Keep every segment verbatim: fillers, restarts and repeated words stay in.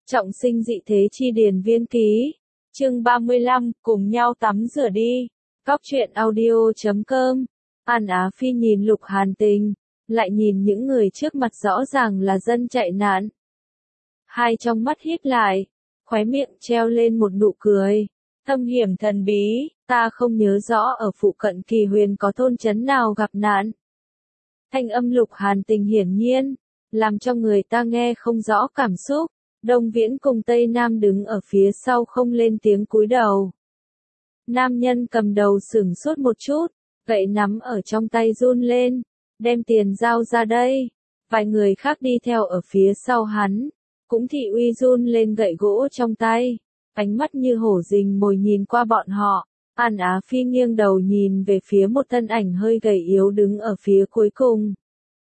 Trọng sinh dị thế chi điền viên ký. Chương ba mươi lăm, cùng nhau tắm rửa đi. Góc truyện audio chấm com. An Á Phi nhìn Lục Hàn Tình, lại nhìn những người trước mặt rõ ràng là dân chạy nạn. Hai trong mắt híp lại, khóe miệng treo lên một nụ cười. Thâm hiểm thần bí, ta không nhớ rõ ở phụ cận Kỳ Huyền có thôn trấn nào gặp nạn. Thanh âm Lục Hàn Tình hiển nhiên, làm cho người ta nghe không rõ cảm xúc. Đông Viễn cùng Tây Nam đứng ở phía sau không lên tiếng cúi đầu. Nam nhân cầm đầu sửng sốt một chút, gậy nắm ở trong tay run lên, đem tiền giao ra đây. Vài người khác đi theo ở phía sau hắn, cũng thị uy run lên gậy gỗ trong tay, ánh mắt như hổ rình mồi nhìn qua bọn họ. An Á Phi nghiêng đầu nhìn về phía một thân ảnh hơi gầy yếu đứng ở phía cuối cùng.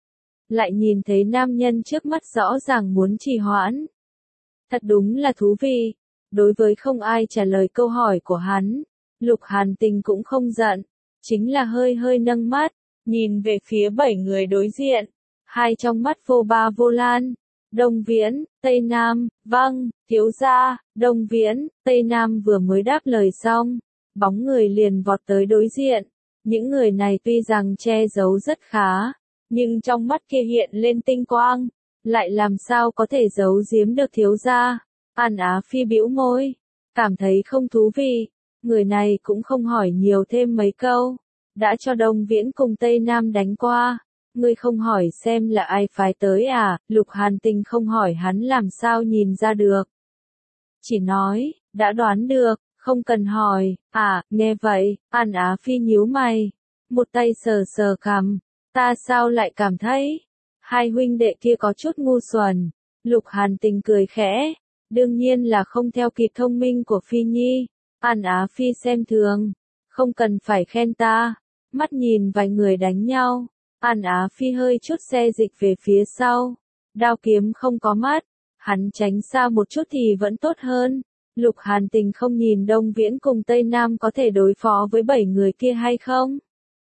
Lại nhìn thấy nam nhân trước mắt rõ ràng muốn trì hoãn. Thật đúng là thú vị. Đối với không ai trả lời câu hỏi của hắn, Lục Hàn Tình cũng không giận, chính là hơi hơi nâng mắt, nhìn về phía bảy người đối diện, hai trong mắt vô ba vô lan. Đông Viễn, Tây Nam, vâng, thiếu gia. Đông Viễn, Tây Nam vừa mới đáp lời xong, bóng người liền vọt tới đối diện. Những người này tuy rằng che giấu rất khá, nhưng trong mắt kia hiện lên tinh quang, lại làm sao có thể giấu giếm được thiếu gia. An Á Phi bĩu môi, cảm thấy không thú vị. Người này cũng không hỏi nhiều thêm mấy câu, đã cho Đông Viễn cùng Tây Nam đánh qua. Ngươi không hỏi xem là ai phái tới à? Lục Hàn Tình không hỏi hắn làm sao nhìn ra được. Chỉ nói, đã đoán được, không cần hỏi. À, nghe vậy, An Á Phi nhíu mày, một tay sờ sờ cằm. Ta sao lại cảm thấy hai huynh đệ kia có chút ngu xuẩn. Lục Hàn Tình cười khẽ, đương nhiên là không theo kịp thông minh của Phi Nhi. An Á Phi xem thường, không cần phải khen ta. Mắt nhìn vài người đánh nhau, An Á Phi hơi chút xe dịch về phía sau. Đao kiếm không có mắt, hắn tránh xa một chút thì vẫn tốt hơn. Lục Hàn Tình không nhìn Đông Viễn cùng Tây Nam có thể đối phó với bảy người kia hay không,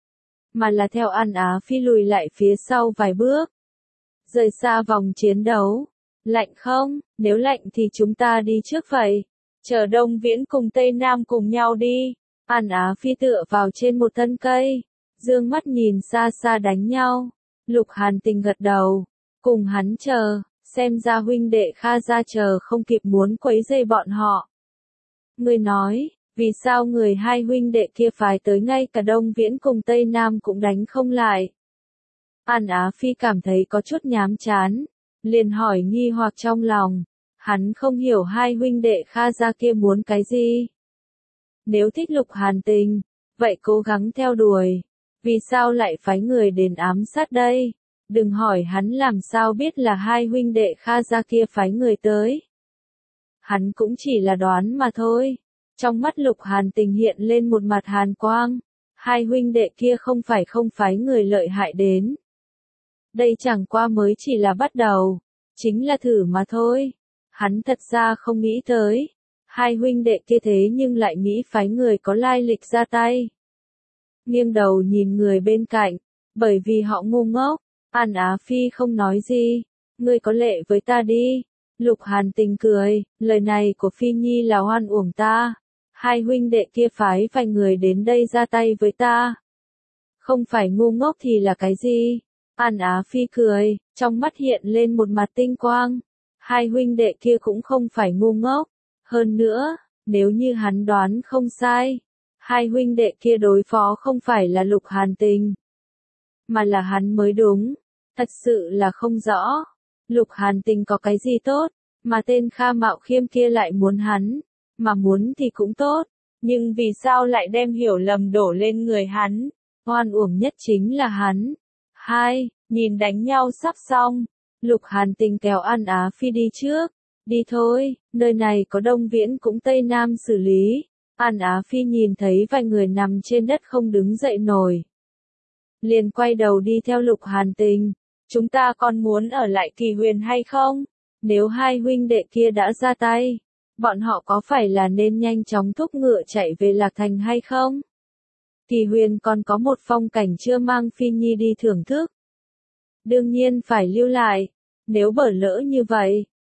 mà là theo An Á Phi lùi lại phía sau vài bước, rời xa vòng chiến đấu. Lạnh không? Nếu lạnh thì chúng ta đi trước vậy. Chờ Đông Viễn cùng Tây Nam cùng nhau đi. An Á Phi tựa vào trên một thân cây, dương mắt nhìn xa xa đánh nhau. Lục Hàn Tình gật đầu, cùng hắn chờ, xem ra huynh đệ Kha gia chờ không kịp muốn quấy rầy bọn họ. Ngươi nói, vì sao người hai huynh đệ kia phái tới ngay cả Đông Viễn cùng Tây Nam cũng đánh không lại? An Á Phi cảm thấy có chút nhám chán, liền hỏi nghi hoặc trong lòng. Hắn không hiểu hai huynh đệ Kha gia kia muốn cái gì. Nếu thích Lục Hàn Tình, vậy cố gắng theo đuổi. Vì sao lại phái người đến ám sát đây? Đừng hỏi hắn làm sao biết là hai huynh đệ Kha gia kia phái người tới. Hắn cũng chỉ là đoán mà thôi. Trong mắt Lục Hàn Tình hiện lên một mặt hàn quang. Hai huynh đệ kia không phải không phái người lợi hại đến. Đây chẳng qua mới chỉ là bắt đầu, chính là thử mà thôi. Hắn thật ra không nghĩ tới, hai huynh đệ kia thế nhưng lại nghĩ phái người có lai lịch ra tay. Nghiêng đầu nhìn người bên cạnh, bởi vì họ ngu ngốc, An Á Phi không nói gì. Ngươi có lệ với ta đi. Lục Hàn Tình cười, lời này của Phi Nhi là hoan uổng ta. Hai huynh đệ kia phái vài người đến đây ra tay với ta. Không phải ngu ngốc thì là cái gì? An Á Phi cười, trong mắt hiện lên một mặt tinh quang. Hai huynh đệ kia cũng không phải ngu ngốc. Hơn nữa, nếu như hắn đoán không sai, hai huynh đệ kia đối phó không phải là Lục Hàn Tình, mà là hắn mới đúng. Thật sự là không rõ. Lục Hàn Tình có cái gì tốt, mà tên Kha Mạo Khiêm kia lại muốn hắn, mà muốn thì cũng tốt, nhưng vì sao lại đem hiểu lầm đổ lên người hắn? Oan uổng nhất chính là hắn. Hai, nhìn đánh nhau sắp xong, Lục Hàn Tình kéo An Á Phi đi trước. Đi thôi, nơi này có Đông Viễn cũng Tây Nam xử lý. An Á Phi nhìn thấy vài người nằm trên đất không đứng dậy nổi, liền quay đầu đi theo Lục Hàn Tình. Chúng ta còn muốn ở lại Kỳ Huyền hay không? Nếu hai huynh đệ kia đã ra tay, bọn họ có phải là nên nhanh chóng thúc ngựa chạy về Lạc Thành hay không? Kỳ Huyền còn có một phong cảnh chưa mang Phi Nhi đi thưởng thức. Đương nhiên phải lưu lại. Nếu bỏ lỡ như vậy,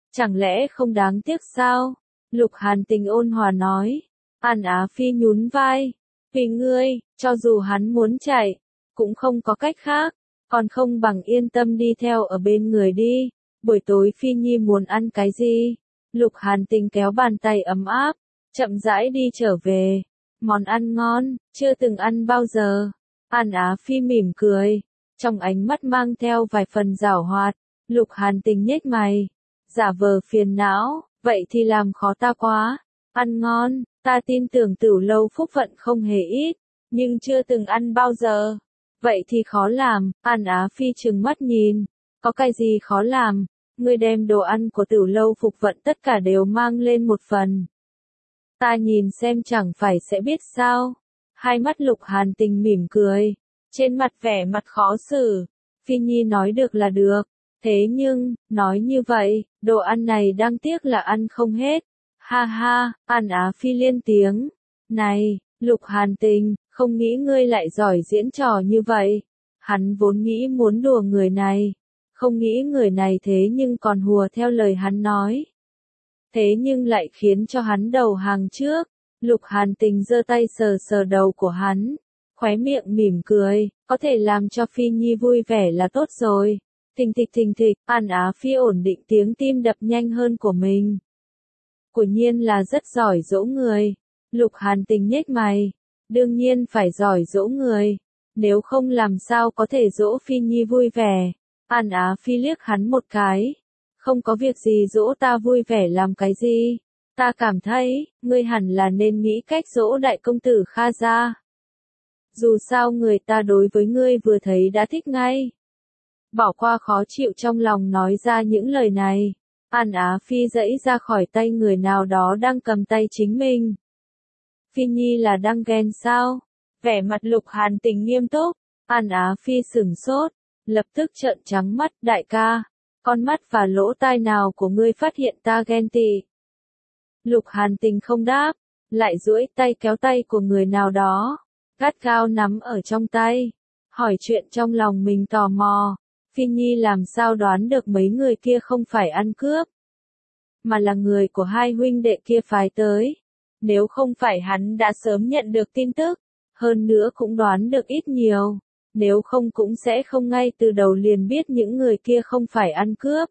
Chẳng lẽ không đáng tiếc sao? Lục Hàn Tình ôn hòa nói. An Á Phi nhún vai. Vì ngươi, cho dù hắn muốn chạy, cũng không có cách khác, còn không bằng yên tâm đi theo ở bên người đi. Buổi tối Phi Nhi muốn ăn cái gì? Lục Hàn Tình kéo bàn tay ấm áp, chậm rãi đi trở về. Món ăn ngon, chưa từng ăn bao giờ. An Á Phi mỉm cười, trong ánh mắt mang theo vài phần giảo hoạt. Lục Hàn Tình nhếch mày, giả vờ phiền não, vậy thì làm khó ta quá. Ăn ngon, ta tin tưởng Tửu Lâu phúc phận không hề ít, nhưng chưa từng ăn bao giờ. Vậy thì khó làm. An Á Phi trừng mắt nhìn, có cái gì khó làm? Ngươi đem đồ ăn của Tửu Lâu phục vận tất cả đều mang lên một phần. Ta nhìn xem chẳng phải sẽ biết sao. Hai mắt Lục Hàn Tình mỉm cười, trên mặt vẻ mặt khó xử. Phi Nhi nói được là được, thế nhưng, nói như vậy, đồ ăn này đáng tiếc là ăn không hết. Ha ha, An Á Phi liên tiếng. Này, Lục Hàn Tình, không nghĩ ngươi lại giỏi diễn trò như vậy. Hắn vốn nghĩ muốn đùa người này, không nghĩ người này thế nhưng còn hùa theo lời hắn nói. Thế nhưng lại khiến cho hắn đầu hàng trước. Lục Hàn Tình giơ tay sờ sờ đầu của hắn, khóe miệng mỉm cười, có thể làm cho Phi Nhi vui vẻ là tốt rồi. Thình thịch thình thịch, An Á Phi ổn định tiếng tim đập nhanh hơn của mình. Quả nhiên là rất giỏi dỗ người. Lục Hàn Tình nhếch mày, đương nhiên phải giỏi dỗ người, nếu không làm sao có thể dỗ Phi Nhi vui vẻ. An Á Phi liếc hắn một cái, không có việc gì dỗ ta vui vẻ làm cái gì. Ta cảm thấy, ngươi hẳn là nên nghĩ cách dỗ đại công tử Kha gia. Dù sao người ta đối với ngươi vừa thấy đã thích ngay. Bỏ qua khó chịu trong lòng nói ra những lời này. An Á Phi giãy ra khỏi tay người nào đó đang cầm tay chính mình. Phi Nhi là đang ghen sao? Vẻ mặt Lục Hàn Tình nghiêm túc. An Á Phi sửng sốt, lập tức trợn trắng mắt. Đại ca, con mắt và lỗ tai nào của ngươi phát hiện ta ghen tị? Lục Hàn Tình không đáp, lại duỗi tay kéo tay của người nào đó, gắt gao nắm ở trong tay, hỏi chuyện trong lòng mình tò mò. Phi Nhi làm sao đoán được mấy người kia không phải ăn cướp, mà là người của hai huynh đệ kia phái tới. Nếu không phải hắn đã sớm nhận được tin tức, hơn nữa cũng đoán được ít nhiều, nếu không cũng sẽ không ngay từ đầu liền biết những người kia không phải ăn cướp,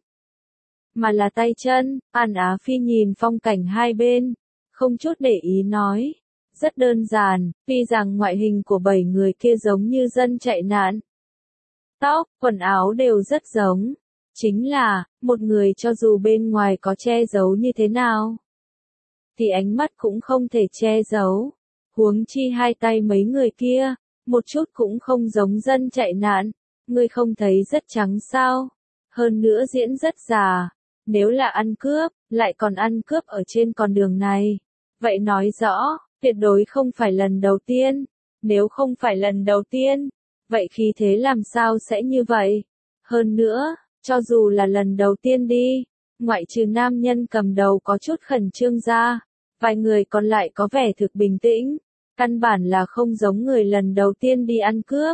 mà là tay chân. An Á Phi nhìn phong cảnh hai bên, không chút để ý nói, rất đơn giản, tuy rằng ngoại hình của bảy người kia giống như dân chạy nạn. Tóc, quần áo đều rất giống, chính là, một người cho dù bên ngoài có che giấu như thế nào, thì ánh mắt cũng không thể che giấu. Huống chi hai tay mấy người kia, một chút cũng không giống dân chạy nạn. Ngươi không thấy rất trắng sao? Hơn nữa diễn rất già. Nếu là ăn cướp, lại còn ăn cướp ở trên con đường này. Vậy nói rõ, tuyệt đối không phải lần đầu tiên. Nếu không phải lần đầu tiên, vậy khí thế làm sao sẽ như vậy? Hơn nữa, cho dù là lần đầu tiên đi, ngoại trừ nam nhân cầm đầu có chút khẩn trương ra, vài người còn lại có vẻ thực bình tĩnh, căn bản là không giống người lần đầu tiên đi ăn cướp.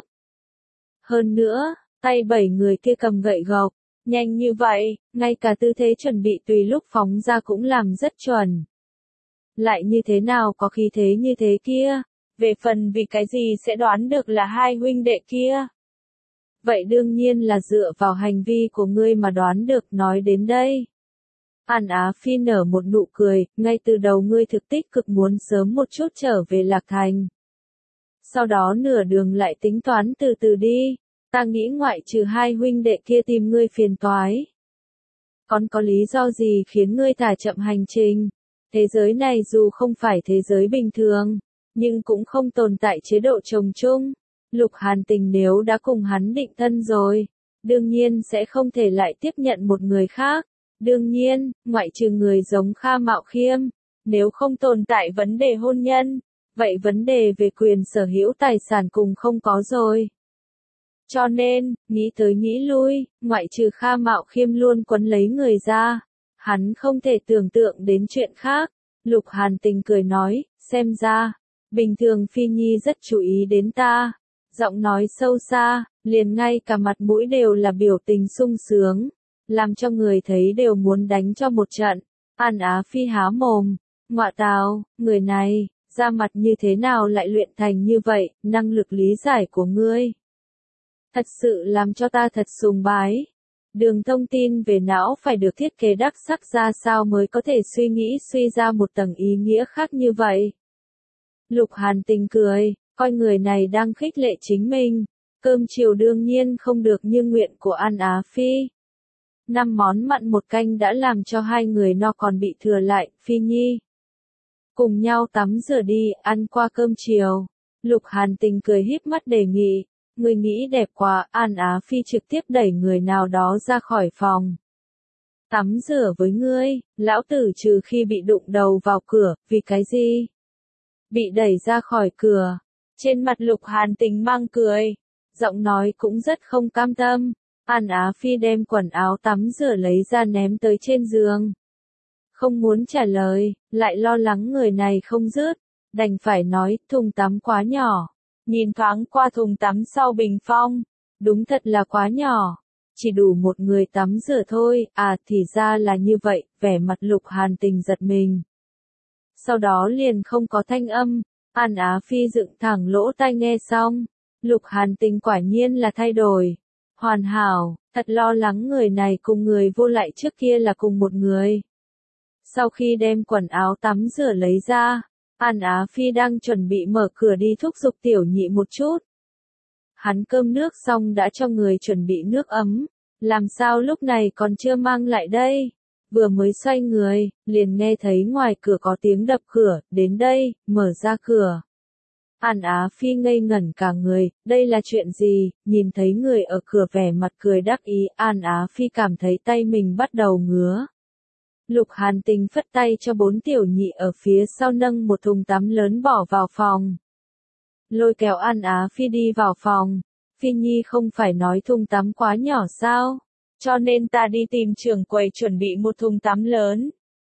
Hơn nữa, tay bảy người kia cầm gậy gộc, nhanh như vậy, ngay cả tư thế chuẩn bị tùy lúc phóng ra cũng làm rất chuẩn. Lại như thế nào có khí thế như thế kia? Về phần vì cái gì sẽ đoán được là hai huynh đệ kia? Vậy đương nhiên là dựa vào hành vi của ngươi mà đoán được. Nói đến đây, An Á Phi nở một nụ cười, ngay từ đầu ngươi thực tích cực muốn sớm một chút trở về Lạc Thành. Sau đó nửa đường lại tính toán từ từ đi, ta nghĩ ngoại trừ hai huynh đệ kia tìm ngươi phiền toái. Còn có lý do gì khiến ngươi thả chậm hành trình? Thế giới này dù không phải thế giới bình thường, nhưng cũng không tồn tại chế độ chồng chung. Lục Hàn Tình nếu đã cùng hắn định thân rồi, đương nhiên sẽ không thể lại tiếp nhận một người khác. Đương nhiên, ngoại trừ người giống Kha Mạo Khiêm, nếu không tồn tại vấn đề hôn nhân, vậy vấn đề về quyền sở hữu tài sản cùng không có rồi. Cho nên, nghĩ tới nghĩ lui, ngoại trừ Kha Mạo Khiêm luôn quấn lấy người ra, hắn không thể tưởng tượng đến chuyện khác. Lục Hàn Tình cười nói, xem ra, bình thường Phi Nhi rất chú ý đến ta. Giọng nói sâu xa, liền ngay cả mặt mũi đều là biểu tình sung sướng. làm cho người thấy đều muốn đánh cho một trận. An Á Phi há mồm, ngọa tào, người này, da mặt như thế nào lại luyện thành như vậy, năng lực lý giải của ngươi. Thật sự làm cho ta thật sùng bái. Đường thông tin về não phải được thiết kế đắc sắc ra sao mới có thể suy nghĩ suy ra một tầng ý nghĩa khác như vậy. Lục Hàn Tình cười, coi người này đang khích lệ chính mình. Cơm chiều đương nhiên không được như nguyện của An Á Phi. Năm món mặn một canh đã làm cho hai người no còn bị thừa lại, Phi Nhi. Cùng nhau tắm rửa đi, ăn qua cơm chiều. Lục Hàn Tình cười híp mắt đề nghị. Người nghĩ đẹp quá, An Á Phi trực tiếp đẩy người nào đó ra khỏi phòng. Tắm rửa với ngươi, lão tử trừ khi bị đụng đầu vào cửa, vì cái gì? Bị đẩy ra khỏi cửa. Trên mặt Lục Hàn Tình mang cười. Giọng nói cũng rất không cam tâm. An Á Phi đem quần áo tắm rửa lấy ra ném tới trên giường. Không muốn trả lời, lại lo lắng người này không dứt. Đành phải nói, thùng tắm quá nhỏ. Nhìn thoáng qua thùng tắm sau bình phong. Đúng thật là quá nhỏ. Chỉ đủ một người tắm rửa thôi, à thì ra là như vậy, vẻ mặt Lục Hàn Tình giật mình. Sau đó liền không có thanh âm, An Á Phi dựng thẳng lỗ tai nghe xong. Lục Hàn Tình quả nhiên là thay đổi. Hoàn hảo, thật lo lắng người này cùng người vô lại trước kia là cùng một người. Sau khi đem quần áo tắm rửa lấy ra, An Á Phi đang chuẩn bị mở cửa đi thúc giục tiểu nhị một chút. Hắn cơm nước xong đã cho người chuẩn bị nước ấm, làm sao lúc này còn chưa mang lại đây? Vừa mới xoay người, liền nghe thấy ngoài cửa có tiếng đập cửa, đến đây, mở ra cửa. An Á Phi ngây ngẩn cả người, đây là chuyện gì? Nhìn thấy người ở cửa vẻ mặt cười đắc ý, An Á Phi cảm thấy tay mình bắt đầu ngứa. Lục Hàn Tình phất tay cho bốn tiểu nhị ở phía sau nâng một thùng tắm lớn bỏ vào phòng. Lôi kéo An Á Phi đi vào phòng. Phi Nhi không phải nói thùng tắm quá nhỏ sao? Cho nên ta đi tìm trưởng quầy chuẩn bị một thùng tắm lớn.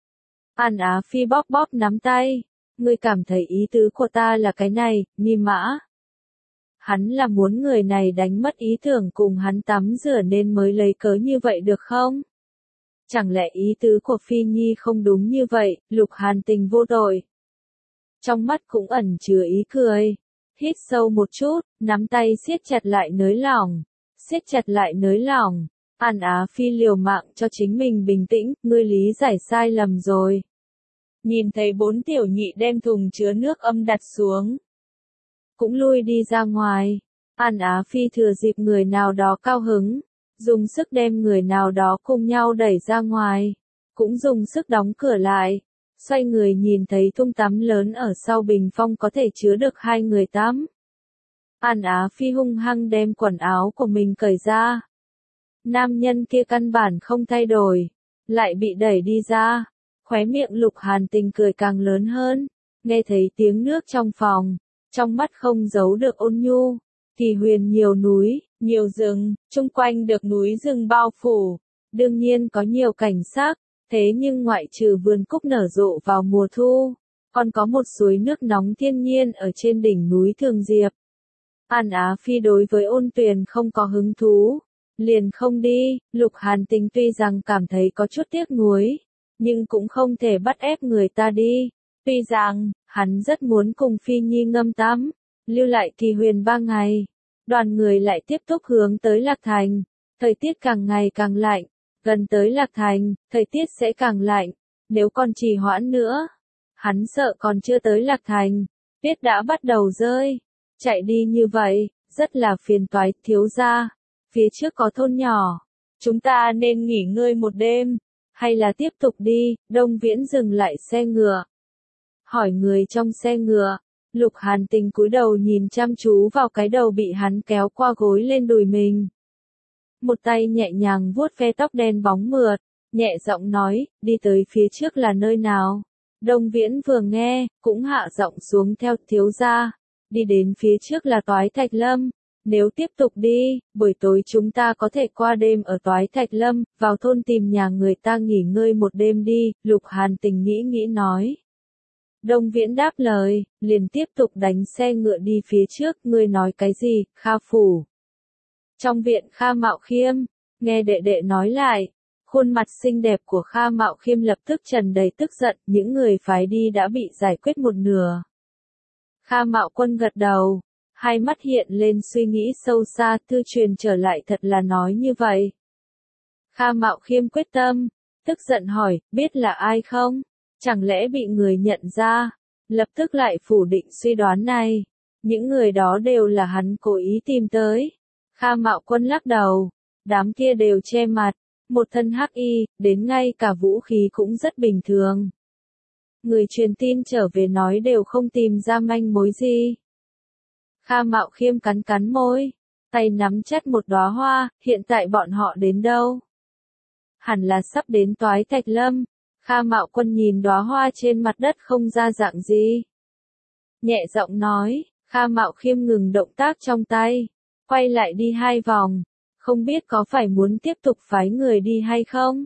An Á Phi bóp bóp nắm tay. Ngươi cảm thấy ý tứ của ta là cái này, Ni Mã. Hắn là muốn người này đánh mất ý tưởng cùng hắn tắm rửa nên mới lấy cớ như vậy được không? Chẳng lẽ ý tứ của Phi Nhi không đúng như vậy, Lục Hàn Tình vô tội. Trong mắt cũng ẩn chứa ý cười. Hít sâu một chút, nắm tay siết chặt lại nới lỏng. Siết chặt lại nới lỏng. An Á Phi liều mạng cho chính mình bình tĩnh, ngươi lý giải sai lầm rồi. Nhìn thấy bốn tiểu nhị đem thùng chứa nước âm đặt xuống. Cũng lui đi ra ngoài. An Á Phi thừa dịp người nào đó cao hứng. Dùng sức đem người nào đó cùng nhau đẩy ra ngoài. Cũng dùng sức đóng cửa lại. Xoay người nhìn thấy thùng tắm lớn ở sau bình phong có thể chứa được hai người tắm. An Á Phi hung hăng đem quần áo của mình cởi ra. Nam nhân kia căn bản không thay đổi. Lại bị đẩy đi ra. Khóe miệng Lục Hàn Tình cười càng lớn hơn. Nghe thấy tiếng nước trong phòng. Trong mắt không giấu được ôn nhu. Kỳ Huyền nhiều núi, nhiều rừng, chung quanh được núi rừng bao phủ. Đương nhiên có nhiều cảnh sắc. Thế nhưng ngoại trừ vườn cúc nở rộ vào mùa thu, còn có một suối nước nóng thiên nhiên ở trên đỉnh núi Thường Diệp. An Á Phi đối với ôn tuyền không có hứng thú, liền không đi. Lục Hàn Tình tuy rằng cảm thấy có chút tiếc nuối, nhưng cũng không thể bắt ép người ta đi. Tuy rằng, hắn rất muốn cùng Phi Nhi ngâm tắm, lưu lại Kỳ Huyền ba ngày. Đoàn người lại tiếp tục hướng tới Lạc Thành. Thời tiết càng ngày càng lạnh. Gần tới Lạc Thành, thời tiết sẽ càng lạnh. Nếu còn trì hoãn nữa, hắn sợ còn chưa tới Lạc Thành, tuyết đã bắt đầu rơi. Chạy đi như vậy, rất là phiền toái, thiếu gia. Phía trước có thôn nhỏ. Chúng ta nên nghỉ ngơi một đêm, hay là tiếp tục đi? Đông Viễn dừng lại xe ngựa. Hỏi người trong xe ngựa. Lục Hàn Tình cúi đầu nhìn chăm chú vào cái đầu bị hắn kéo qua gối lên đùi mình. Một tay nhẹ nhàng vuốt ve tóc đen bóng mượt, nhẹ giọng nói, đi tới phía trước là nơi nào? Đông Viễn vừa nghe, cũng hạ giọng xuống theo, thiếu gia. Đi đến phía trước là Toái Thạch Lâm. Nếu tiếp tục đi, buổi tối chúng ta có thể qua đêm ở Toái Thạch Lâm, vào thôn tìm nhà người ta nghỉ ngơi một đêm đi, Lục Hàn Tình nghĩ nghĩ nói. Đông Viễn đáp lời, liền tiếp tục đánh xe ngựa đi phía trước, ngươi nói cái gì, Kha phủ. Trong viện Kha Mạo Khiêm, nghe đệ đệ nói lại, Khuôn mặt xinh đẹp của Kha Mạo Khiêm lập tức tràn đầy tức giận, những người phái đi đã bị giải quyết một nửa. Kha Mạo Quân gật đầu, hai mắt hiện lên suy nghĩ sâu xa, thư truyền trở lại thật là nói như vậy. Kha Mạo Khiêm quyết tâm, tức giận hỏi, biết là ai không? Chẳng lẽ bị người nhận ra? Lập tức lại phủ định suy đoán này. Những người đó đều là hắn cố ý tìm tới. Kha Mạo Quân lắc đầu, đám kia đều che mặt, một thân hắc y, đến ngay cả vũ khí cũng rất bình thường. Người truyền tin trở về nói đều không tìm ra manh mối gì. Kha Mạo Khiêm cắn cắn môi, tay nắm chặt một đóa hoa, hiện tại bọn họ đến đâu? Hẳn là sắp đến Toái Thạch Lâm. Kha Mạo Quân nhìn đóa hoa trên mặt đất không ra dạng gì. Nhẹ giọng nói, Kha Mạo Khiêm ngừng động tác trong tay, quay lại đi hai vòng, không biết có phải muốn tiếp tục phái người đi hay không?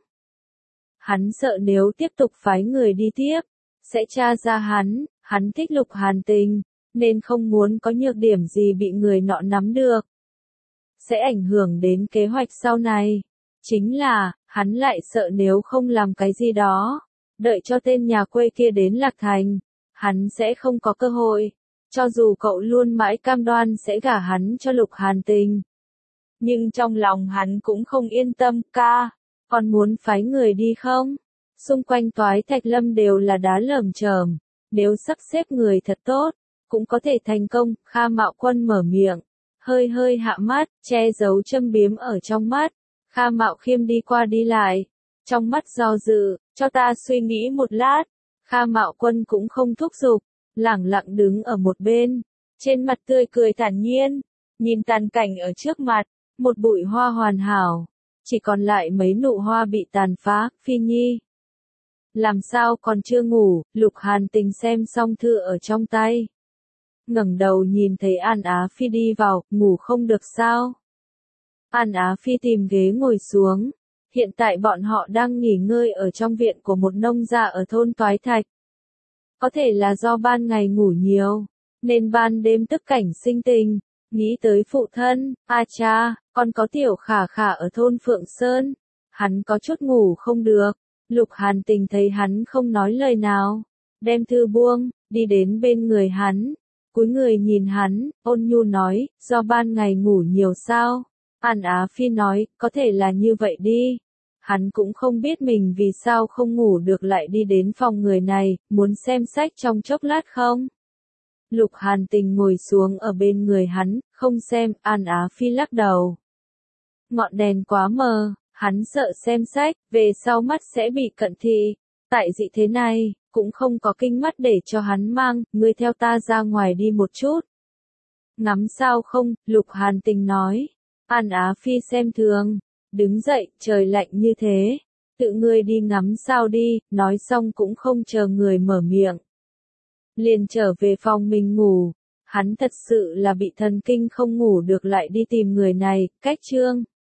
Hắn sợ nếu tiếp tục phái người đi tiếp, sẽ tra ra hắn, hắn thích Lục Hàn Tình, nên không muốn có nhược điểm gì bị người nọ nắm được. Sẽ ảnh hưởng đến kế hoạch sau này. Chính là, hắn lại sợ nếu không làm cái gì đó, đợi cho tên nhà quê kia đến Lạc Thành, hắn sẽ không có cơ hội, cho dù cậu luôn mãi cam đoan sẽ gả hắn cho Lục Hàn Tình. Nhưng trong lòng hắn cũng không yên tâm, ca, còn muốn phái người đi không? Xung quanh Toái Thạch Lâm đều là đá lởm chởm, nếu sắp xếp người thật tốt, cũng có thể thành công. Kha Mạo Quân mở miệng, hơi hơi hạ mắt, che giấu châm biếm ở trong mắt. Kha Mạo Khiêm đi qua đi lại, trong mắt do dự, cho ta suy nghĩ một lát. Kha Mạo Quân cũng không thúc giục, lẳng lặng đứng ở một bên, trên mặt tươi cười thản nhiên, nhìn tàn cảnh ở trước mặt, một bụi hoa hoàn hảo, chỉ còn lại mấy nụ hoa bị tàn phá. Phi Nhi, làm sao còn chưa ngủ? Lục Hàn Tình xem xong thư ở trong tay, ngẩng đầu nhìn thấy An Á Phi đi vào, ngủ không được sao? An Á Phi tìm ghế ngồi xuống, hiện tại bọn họ đang nghỉ ngơi ở trong viện của một nông gia ở thôn Toái Thạch. Có thể là do ban ngày ngủ nhiều, nên ban đêm tức cảnh sinh tình, nghĩ tới phụ thân. A cha, còn có tiểu Khả Khả ở thôn Phượng Sơn, hắn có chút ngủ không được. Lục Hàn Tình thấy hắn không nói lời nào, đem thư buông, đi đến bên người hắn, cúi người nhìn hắn, ôn nhu nói, do ban ngày ngủ nhiều sao? An Á Phi nói, có thể là như vậy đi. Hắn cũng không biết mình vì sao không ngủ được lại đi đến phòng người này, muốn xem sách trong chốc lát không? Lục Hàn Tình ngồi xuống ở bên người hắn, không xem. An Á Phi lắc đầu. Ngọn đèn quá mờ, hắn sợ xem sách, về sau mắt sẽ bị cận thị. Tại dị thế này, cũng không có kinh mắt để cho hắn mang, ngươi theo ta ra ngoài đi một chút. Ngắm sao không? Lục Hàn Tình nói. An Á Phi xem thường, đứng dậy, trời lạnh như thế, tự ngươi đi ngắm sao đi, nói xong cũng không chờ người mở miệng. Liền trở về phòng mình ngủ, hắn thật sự là bị thần kinh không ngủ được lại đi tìm người này. Cách chương